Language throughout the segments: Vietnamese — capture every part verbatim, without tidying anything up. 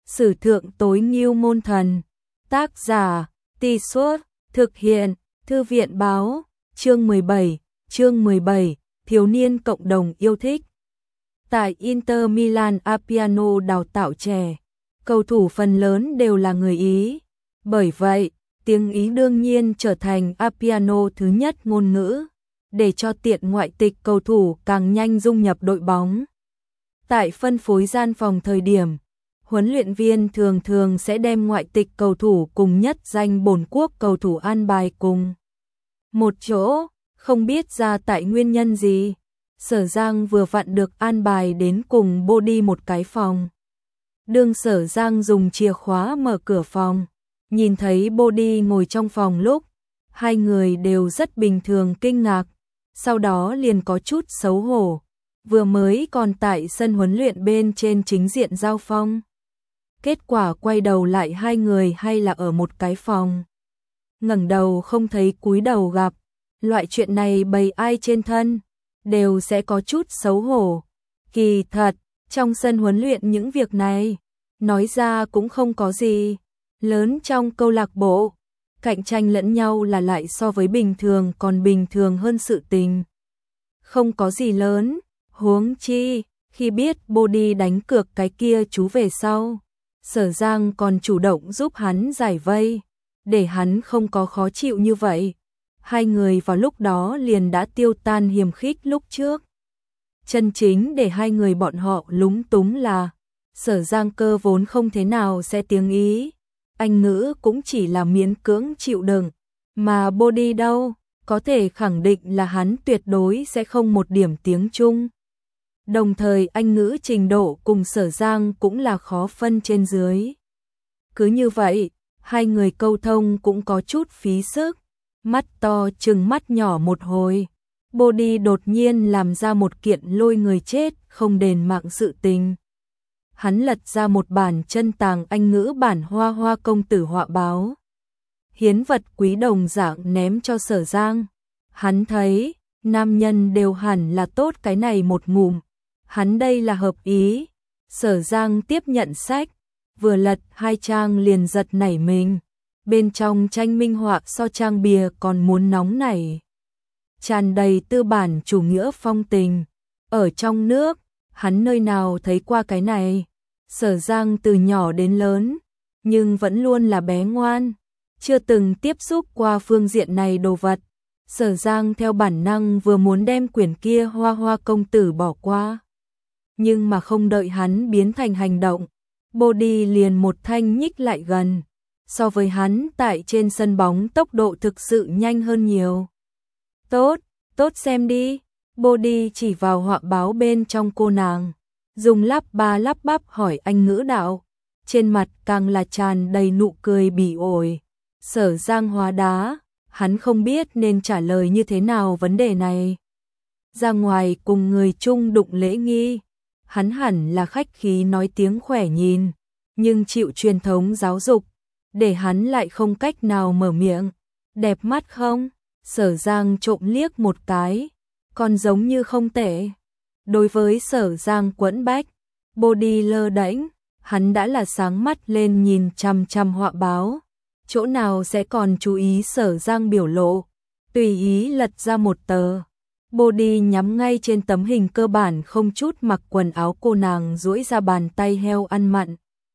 Sử thượng tối ngưu môn thần. Tác giả, Tì Suốt, thực hiện, Thư viện báo, chương mười bảy, chương mười bảy, thiếu niên cộng đồng yêu thích. Tại Inter Milan Appiano đào tạo trẻ, cầu thủ phần lớn đều là người Ý. Bởi vậy, tiếng Ý đương nhiên trở thành Appiano thứ nhất ngôn ngữ, để cho tiện ngoại tịch cầu thủ càng nhanh dung nhập đội bóng. Tại phân phối gian phòng thời điểm, huấn luyện viên thường thường sẽ đem ngoại tịch cầu thủ cùng nhất danh bổn quốc cầu thủ an bài cùng một chỗ, không biết ra tại nguyên nhân gì. Sở Giang vừa vặn được an bài đến cùng Body một cái phòng. Đương Sở Giang dùng chìa khóa mở cửa phòng, nhìn thấy Body ngồi trong phòng lúc, hai người đều rất bình thường kinh ngạc, sau đó liền có chút xấu hổ, vừa mới còn tại sân huấn luyện bên trên chính diện giao phong. Kết quả quay đầu lại hai người hay là ở một cái phòng. Ngẩng đầu không thấy cúi đầu gặp, loại chuyện này bày ai trên thân, đều sẽ có chút xấu hổ. Kỳ thật, trong sân huấn luyện những việc này, nói ra cũng không có gì lớn trong câu lạc bộ, cạnh tranh lẫn nhau là lại so với bình thường còn bình thường hơn sự tình. Không có gì lớn, huống chi, khi biết Body đánh cược cái kia chú về sau, Sở Giang còn chủ động giúp hắn giải vây, để hắn không có khó chịu như vậy. Hai người vào lúc đó liền đã tiêu tan hiềm khích lúc trước. Chân chính để hai người bọn họ lúng túng là Sở Giang cơ vốn không thế nào sẽ tiếng Ý, Anh ngữ cũng chỉ là miễn cưỡng chịu đựng, mà Body đâu, có thể khẳng định là hắn tuyệt đối sẽ không một điểm tiếng Trung. Đồng thời Anh ngữ trình độ cùng Sở Giang cũng là khó phân trên dưới. Cứ như vậy, hai người câu thông cũng có chút phí sức. Mắt to trừng mắt nhỏ một hồi, Body đột nhiên làm ra một kiện lôi người chết không đền mạng sự tình. Hắn lật ra một bản chân tàng Anh ngữ bản Hoa Hoa công tử họa báo. Hiến vật quý đồng dạng ném cho Sở Giang. Hắn thấy, nam nhân đều hẳn là tốt cái này một ngụm. Hắn đây là hợp ý. Sở Giang tiếp nhận sách, vừa lật hai trang liền giật nảy mình. Bên trong tranh minh họa so trang bìa còn muốn nóng nảy, tràn đầy tư bản chủ nghĩa phong tình. Ở trong nước, hắn nơi nào thấy qua cái này. Sở Giang từ nhỏ đến lớn, nhưng vẫn luôn là bé ngoan, chưa từng tiếp xúc qua phương diện này đồ vật. Sở Giang theo bản năng vừa muốn đem quyển kia Hoa Hoa công tử bỏ qua, nhưng mà không đợi hắn biến thành hành động, Body liền một thanh nhích lại gần. So với hắn tại trên sân bóng tốc độ thực sự nhanh hơn nhiều. Tốt, tốt xem đi. Body chỉ vào họa báo bên trong cô nàng, dùng lắp ba lắp bắp hỏi Anh ngữ đạo, trên mặt càng là tràn đầy nụ cười bỉ ổi. Sở Giang hóa đá, hắn không biết nên trả lời như thế nào vấn đề này. Ra ngoài cùng người chung đụng lễ nghi, hắn hẳn là khách khí nói tiếng khỏe nhìn, nhưng chịu truyền thống giáo dục, để hắn lại không cách nào mở miệng. Đẹp mắt không? Sở Giang trộm liếc một cái, còn giống như không tệ. Đối với Sở Giang quẫn bách, Body lơ đễnh, hắn đã là sáng mắt lên nhìn chằm chằm họa báo, chỗ nào sẽ còn chú ý Sở Giang biểu lộ. Tùy ý lật ra một tờ, Body nhắm ngay trên tấm hình cơ bản không chút mặc quần áo cô nàng duỗi ra bàn tay heo ăn mặn.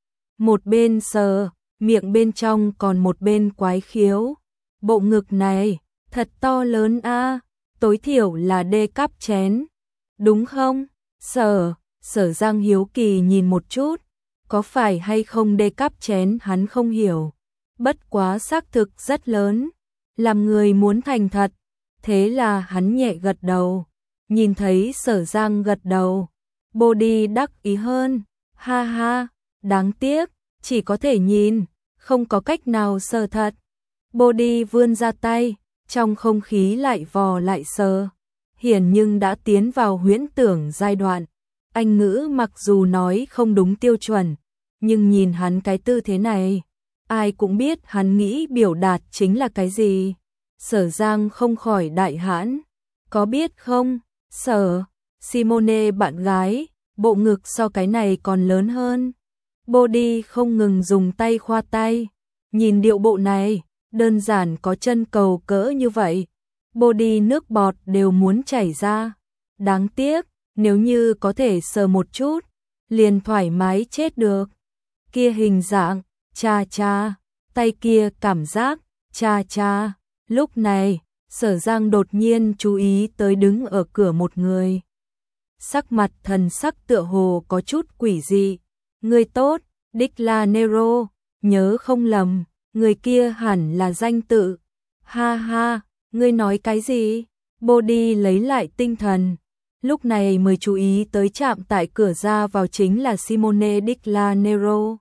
Một bên sờ, miệng bên trong còn một bên quái khiếu. Bộ ngực này, thật to lớn a, tối thiểu là D cắp chén. Đúng không? Sở, Sở Giang hiếu kỳ nhìn một chút, có phải hay không D cắp chén hắn không hiểu. Bất quá xác thực rất lớn, làm người muốn thành thật. Thế là hắn nhẹ gật đầu, nhìn thấy Sở Giang gật đầu, Body đắc ý hơn. Ha ha, đáng tiếc, chỉ có thể nhìn, không có cách nào sờ thật. Body vươn ra tay, trong không khí lại vò lại sờ. Hiển nhưng đã tiến vào huyễn tưởng giai đoạn. Anh ngữ mặc dù nói không đúng tiêu chuẩn, nhưng nhìn hắn cái tư thế này, ai cũng biết hắn nghĩ biểu đạt chính là cái gì. Sở Giang không khỏi đại hãn. Có biết không, Sở, Simone bạn gái, bộ ngực so cái này còn lớn hơn. Body không ngừng dùng tay khoa tay. Nhìn điệu bộ này, đơn giản có chân cầu cỡ như vậy. Body nước bọt đều muốn chảy ra. Đáng tiếc, nếu như có thể sờ một chút, liền thoải mái chết được. Kia hình dạng, cha cha, tay kia cảm giác, cha cha. Lúc này, Sở Giang đột nhiên chú ý tới đứng ở cửa một người. Sắc mặt thần sắc tựa hồ có chút quỷ dị. Người tốt, đích là Nero, nhớ không lầm, người kia hẳn là danh tự. Ha ha, ngươi nói cái gì? Body lấy lại tinh thần. Lúc này mới chú ý tới chạm tại cửa ra vào chính là Simone Della Nero.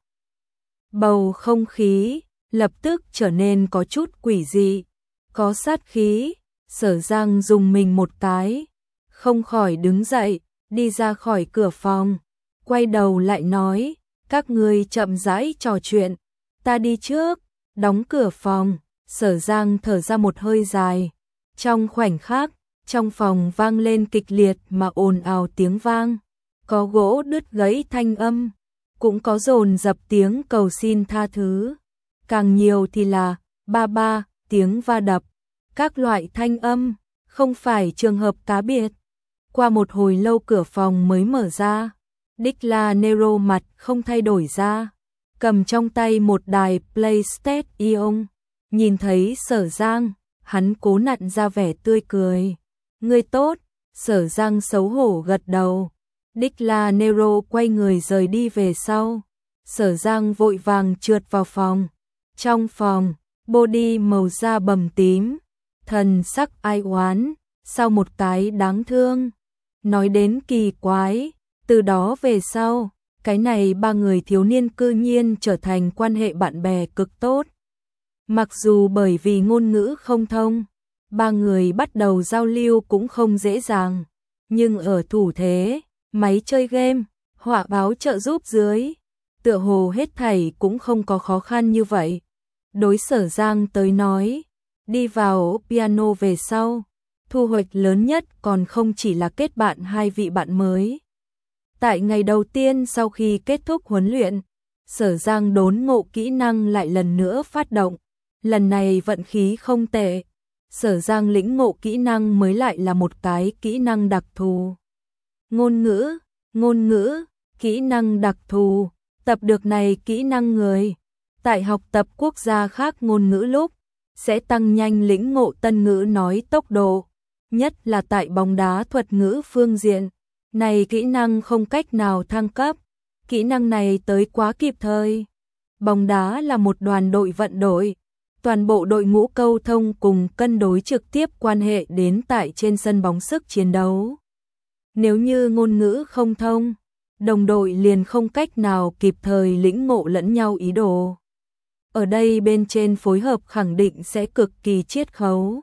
Bầu không khí lập tức trở nên có chút quỷ dị, có sát khí. Sở Giang dùng mình một cái, không khỏi đứng dậy, đi ra khỏi cửa phòng, quay đầu lại nói, các ngươi chậm rãi trò chuyện, ta đi trước. Đóng cửa phòng, Sở Giang thở ra một hơi dài. Trong khoảnh khắc, trong phòng vang lên kịch liệt mà ồn ào tiếng vang, có gỗ đứt gãy thanh âm, cũng có dồn dập tiếng cầu xin tha thứ, càng nhiều thì là ba ba, tiếng va đập, các loại thanh âm, không phải trường hợp cá biệt. Qua một hồi lâu cửa phòng mới mở ra, Della Nero mặt không thay đổi ra, cầm trong tay một đài PlayStation, nhìn thấy Sở Giang, hắn cố nặn ra vẻ tươi cười. Ngươi tốt, Sở Giang xấu hổ gật đầu. Della Nero quay người rời đi về sau. Sở Giang vội vàng trượt vào phòng. Trong phòng, Body màu da bầm tím, thần sắc ai oán, sau một cái đáng thương. Nói đến kỳ quái, từ đó về sau, cái này ba người thiếu niên cư nhiên trở thành quan hệ bạn bè cực tốt. Mặc dù bởi vì ngôn ngữ không thông, ba người bắt đầu giao lưu cũng không dễ dàng, nhưng ở thủ thế, máy chơi game, họa báo trợ giúp dưới, tựa hồ hết thảy cũng không có khó khăn như vậy. Đối Sở Giang tới nói, đi vào piano về sau, thu hoạch lớn nhất còn không chỉ là kết bạn hai vị bạn mới. Tại ngày đầu tiên sau khi kết thúc huấn luyện, Sở Giang đốn ngộ kỹ năng lại lần nữa phát động. Lần này vận khí không tệ, Sở Giang lĩnh ngộ kỹ năng mới lại là một cái kỹ năng đặc thù. Ngôn ngữ, ngôn ngữ, kỹ năng đặc thù, tập được này kỹ năng người. Tại học tập quốc gia khác ngôn ngữ lúc, sẽ tăng nhanh lĩnh ngộ tân ngữ nói tốc độ, nhất là tại bóng đá thuật ngữ phương diện. Này kỹ năng không cách nào thăng cấp, kỹ năng này tới quá kịp thời. Bóng đá là một đoàn đội vận đội, toàn bộ đội ngũ câu thông cùng cân đối trực tiếp quan hệ đến tại trên sân bóng sức chiến đấu. Nếu như ngôn ngữ không thông, đồng đội liền không cách nào kịp thời lĩnh ngộ lẫn nhau ý đồ. Ở đây bên trên phối hợp khẳng định sẽ cực kỳ chiết khấu.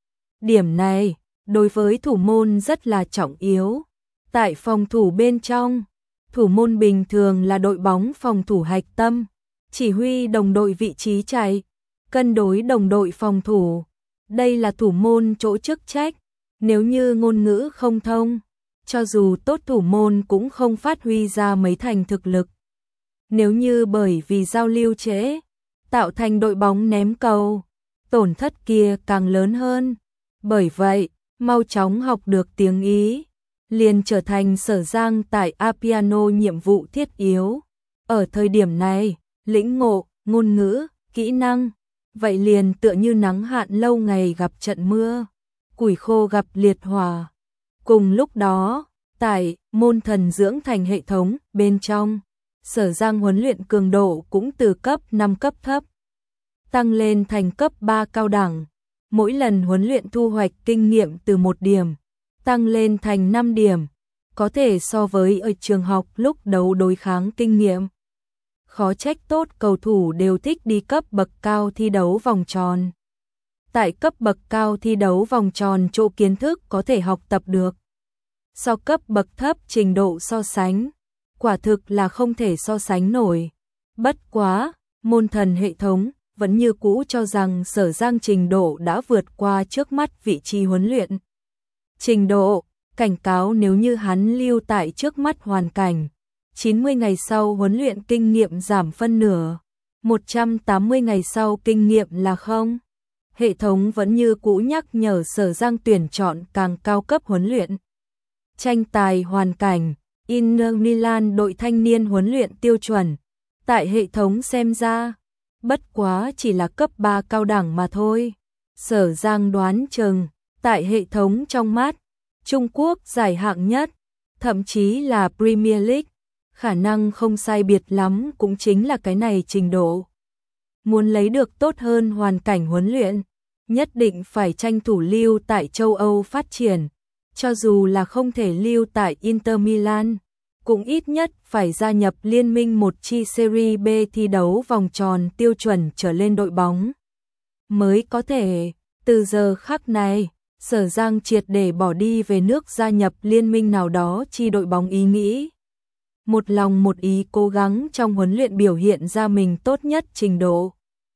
Điểm này, đối với thủ môn rất là trọng yếu. Tại phòng thủ bên trong, thủ môn bình thường là đội bóng phòng thủ hạch tâm, chỉ huy đồng đội vị trí chạy, cân đối đồng đội phòng thủ. Đây là thủ môn chỗ chức trách. Nếu như ngôn ngữ không thông, cho dù tốt thủ môn cũng không phát huy ra mấy thành thực lực. Nếu như bởi vì giao lưu trễ, tạo thành đội bóng ném cầu, tổn thất kia càng lớn hơn. Bởi vậy, mau chóng học được tiếng Ý, liền trở thành Sở Giang tại Apiano nhiệm vụ thiết yếu. Ở thời điểm này, lĩnh ngộ, ngôn ngữ, kỹ năng, vậy liền tựa như nắng hạn lâu ngày gặp trận mưa, củi khô gặp liệt hỏa. Cùng lúc đó, tại môn thần dưỡng thành hệ thống bên trong, Sở Giang huấn luyện cường độ cũng từ cấp năm cấp thấp tăng lên thành cấp ba cao đẳng. Mỗi lần huấn luyện thu hoạch kinh nghiệm từ một điểm tăng lên thành năm điểm, có thể so với ở trường học lúc đấu đối kháng kinh nghiệm. Khó trách tốt cầu thủ đều thích đi cấp bậc cao thi đấu vòng tròn. Tại cấp bậc cao thi đấu vòng tròn chỗ kiến thức có thể học tập được. So cấp bậc thấp trình độ so sánh, quả thực là không thể so sánh nổi. Bất quá, môn thần hệ thống vẫn như cũ cho rằng Sở Giang trình độ đã vượt qua trước mắt vị trí huấn luyện. Trình độ, cảnh cáo nếu như hắn lưu tại trước mắt hoàn cảnh, chín mươi ngày sau huấn luyện kinh nghiệm giảm phân nửa, một trăm tám mươi ngày sau kinh nghiệm là không. Hệ thống vẫn như cũ nhắc nhở Sở Giang tuyển chọn càng cao cấp huấn luyện. Tranh tài hoàn cảnh, Inter Milan đội thanh niên huấn luyện tiêu chuẩn. Tại hệ thống xem ra, bất quá chỉ là cấp ba cao đẳng mà thôi. Sở Giang đoán chừng, tại hệ thống trong mắt, Trung Quốc giải hạng nhất, thậm chí là Premier League, khả năng không sai biệt lắm cũng chính là cái này trình độ. Muốn lấy được tốt hơn hoàn cảnh huấn luyện, nhất định phải tranh thủ lưu tại châu Âu phát triển, cho dù là không thể lưu tại Inter Milan, cũng ít nhất phải gia nhập liên minh một chi Serie B thi đấu vòng tròn tiêu chuẩn trở lên đội bóng. Mới có thể, từ giờ khắc này, Sở Giang triệt để bỏ đi về nước gia nhập liên minh nào đó chi đội bóng ý nghĩ. Một lòng một ý cố gắng trong huấn luyện biểu hiện ra mình tốt nhất trình độ.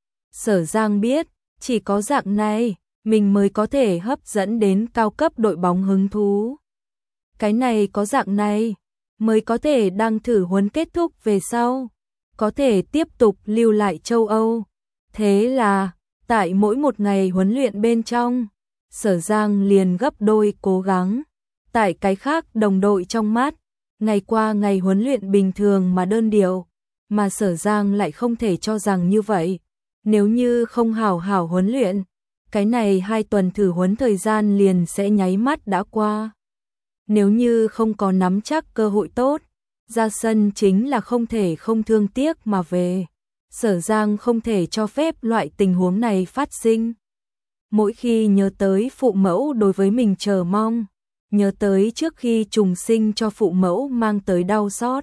Sở Giang biết, chỉ có dạng này, mình mới có thể hấp dẫn đến cao cấp đội bóng hứng thú. Cái này có dạng này, mới có thể đang thử huấn kết thúc về sau, có thể tiếp tục lưu lại châu Âu. Thế là, tại mỗi một ngày huấn luyện bên trong, Sở Giang liền gấp đôi cố gắng. Tại cái khác đồng đội trong mắt, ngày qua ngày huấn luyện bình thường mà đơn điệu, mà Sở Giang lại không thể cho rằng như vậy. Nếu như không hảo hảo huấn luyện, cái này hai tuần thử huấn thời gian liền sẽ nháy mắt đã qua. Nếu như không có nắm chắc cơ hội tốt, ra sân chính là không thể không thương tiếc mà về. Sở Giang không thể cho phép loại tình huống này phát sinh. Mỗi khi nhớ tới phụ mẫu đối với mình chờ mong, nhớ tới trước khi trùng sinh cho phụ mẫu mang tới đau xót,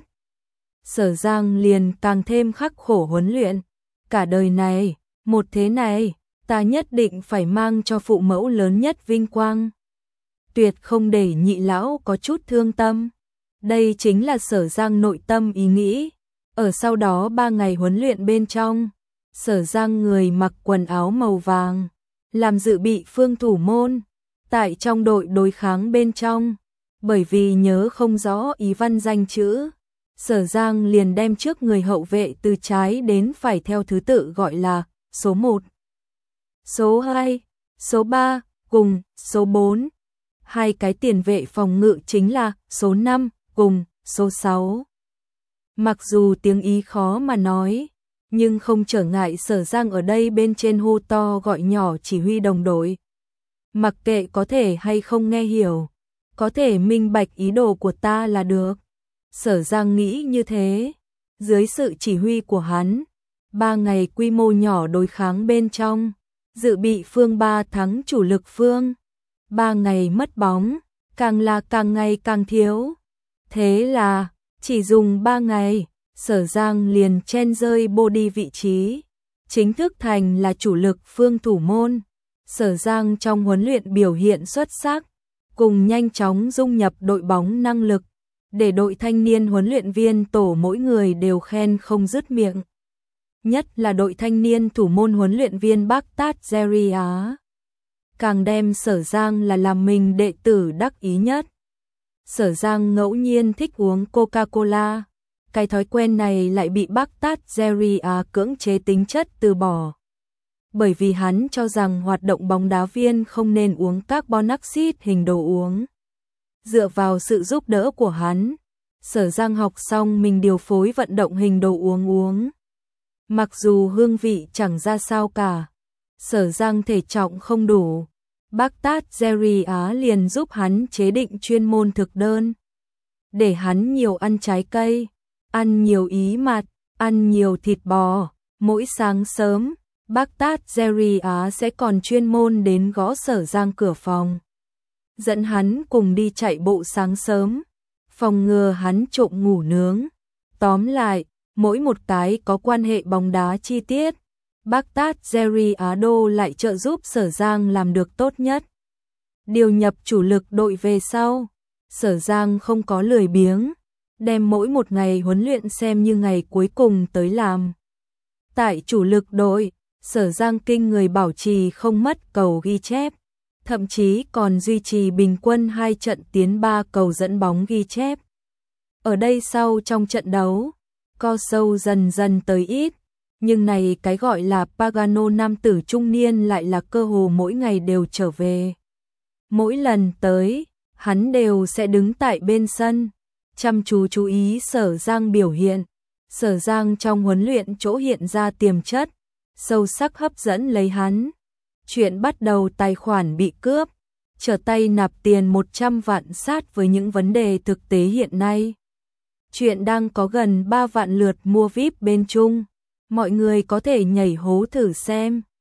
Sở Giang liền càng thêm khắc khổ huấn luyện. Cả đời này, một thế này, ta nhất định phải mang cho phụ mẫu lớn nhất vinh quang. Tuyệt không để nhị lão có chút thương tâm. Đây chính là Sở Giang nội tâm ý nghĩ. Ở sau đó ba ngày huấn luyện bên trong, Sở Giang người mặc quần áo màu vàng, làm dự bị phương thủ môn. Tại trong đội đối kháng bên trong, bởi vì nhớ không rõ ý văn danh chữ, Sở Giang liền đem trước người hậu vệ từ trái đến phải theo thứ tự gọi là số một, số hai, số ba, cùng số bốn. Hai cái tiền vệ phòng ngự chính là số năm, cùng số sáu. Mặc dù tiếng Ý khó mà nói, nhưng không trở ngại Sở Giang ở đây bên trên hô to gọi nhỏ chỉ huy đồng đội. Mặc kệ có thể hay không nghe hiểu, có thể minh bạch ý đồ của ta là được. Sở Giang nghĩ như thế, dưới sự chỉ huy của hắn, ba ngày quy mô nhỏ đối kháng bên trong, dự bị phương ba thắng chủ lực phương. Ba ngày mất bóng, càng là càng ngày càng thiếu. Thế là, chỉ dùng ba ngày, Sở Giang liền chen rơi body vị trí, chính thức thành là chủ lực phương thủ môn. Sở Giang trong huấn luyện biểu hiện xuất sắc, cùng nhanh chóng dung nhập đội bóng năng lực, để đội thanh niên huấn luyện viên tổ mỗi người đều khen không dứt miệng. Nhất là đội thanh niên thủ môn huấn luyện viên Baghdad Zeria, càng đem Sở Giang là làm mình đệ tử đắc ý nhất. Sở Giang ngẫu nhiên thích uống Coca-Cola, cái thói quen này lại bị Baghdad Zeria cưỡng chế tính chất từ bỏ. Bởi vì hắn cho rằng hoạt động bóng đá viên không nên uống carbon axit hình đồ uống. Dựa vào sự giúp đỡ của hắn, Sở Giang học xong mình điều phối vận động hình đồ uống uống. Mặc dù hương vị chẳng ra sao cả, Sở Giang thể trọng không đủ, Baghdad Zeria liền giúp hắn chế định chuyên môn thực đơn. Để hắn nhiều ăn trái cây, ăn nhiều ý mạt, ăn nhiều thịt bò. Mỗi sáng sớm, Baghdad Zeria sẽ còn chuyên môn đến gõ Sở Giang cửa phòng, dẫn hắn cùng đi chạy bộ sáng sớm, phòng ngừa hắn trộm ngủ nướng. Tóm lại, mỗi một cái có quan hệ bóng đá chi tiết, Baghdad Zeria đô lại trợ giúp Sở Giang làm được tốt nhất. Điều nhập chủ lực đội về sau, Sở Giang không có lười biếng, đem mỗi một ngày huấn luyện xem như ngày cuối cùng tới làm. Tại chủ lực đội, Sở Giang kinh người bảo trì không mất cầu ghi chép, thậm chí còn duy trì bình quân hai trận tiến ba cầu dẫn bóng ghi chép. Ở đây sau trong trận đấu, co sâu dần dần tới ít, nhưng này cái gọi là Pagano nam tử trung niên lại là cơ hồ mỗi ngày đều trở về. Mỗi lần tới, hắn đều sẽ đứng tại bên sân, chăm chú chú ý Sở Giang biểu hiện. Sở Giang trong huấn luyện chỗ hiện ra tiềm chất, sâu sắc hấp dẫn lấy hắn. Chuyện bắt đầu tài khoản bị cướp, trở tay nạp tiền một trăm vạn sát với những vấn đề thực tế hiện nay. Chuyện đang có gần ba vạn lượt mua víp bên Trung, mọi người có thể nhảy hố thử xem.